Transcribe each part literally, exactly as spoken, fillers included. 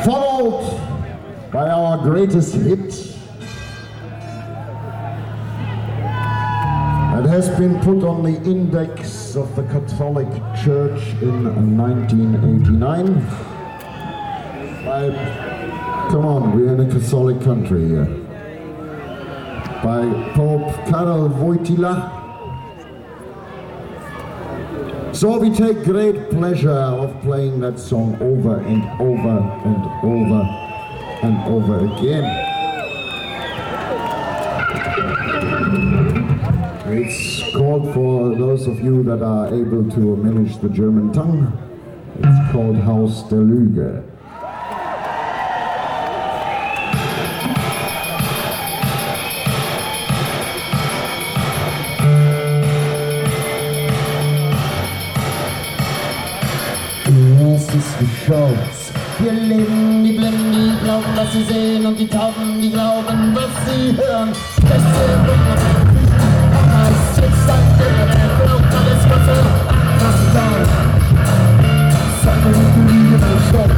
Followed by our greatest hit that has been put on the index of the Catholic Church in nineteen eighty-nine. By, come on, we're in a Catholic country here. By Pope Karol Wojtyla. So we take great pleasure of playing that song over and over and over and over again. It's called, for those of you that are able to manage the German tongue, it's called Haus der Lüge. Es ist die Shows. Wir leben die Blinden, die glauben, was sie sehen, und die Tauben, die glauben, was sie hören. Das sind es sitzt ein Ding, der glaubt alles, was er anfassen soll. Seine Lüge im Stopp.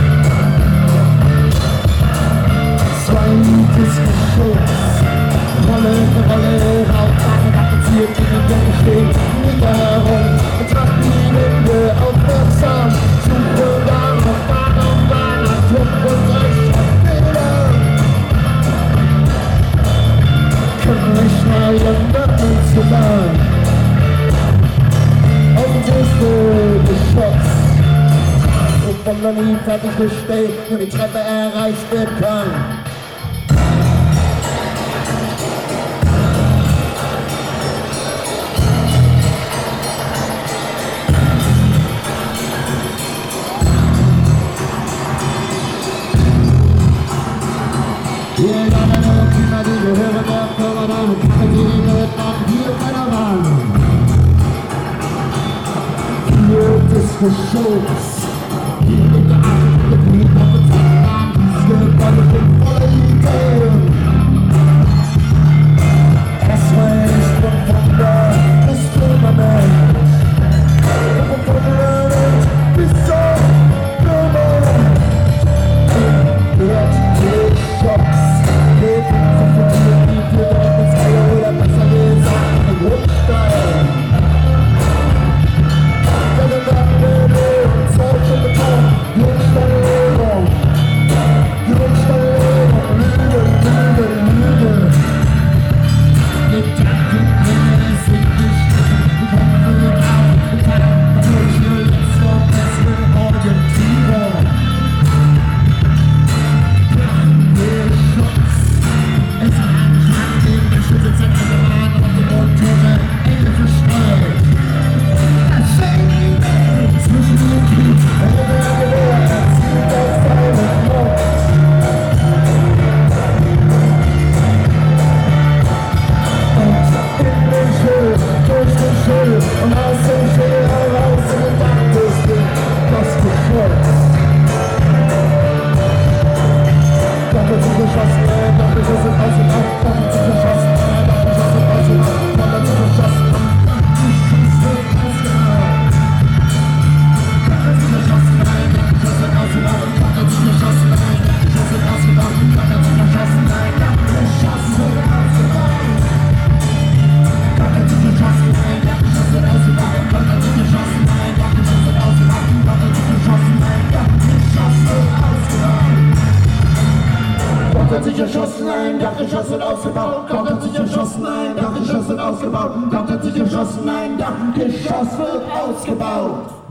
Zwei Diskussions. Rolle für Rolle, Hauptsache tapeziert, die mit dem steht. Nicht herum, betrachten die Winde aufmerksam. Suche dann auf Bahn und Bahn, nach Druck und Rechtschreibfehler. Können nicht mal ihren uns gefallen. Auf den Tisch geschotzt. Und von der nie fertig gestellt, nur die Treppe erreicht werden kann. Wir glauben nur Kinder, die gehören der Firma, dann kann sie die Welt machen, hier bei der Wahl. Hier Diskussions. Hier mit der Acht, der Brief auf den Zahnbahn, es gibt alle fünf volle Ideen. Es reicht von Wunder bis Firmament. Von Firmament bis zum Firmament. Hört die Schocks. Dachgeschoss wird ausgebaut, Gott hat sich erschossen, nein, Dachgeschoss wird ausgebaut, Gott hat sich erschossen, nein, Dachgeschoss wird ausgebaut.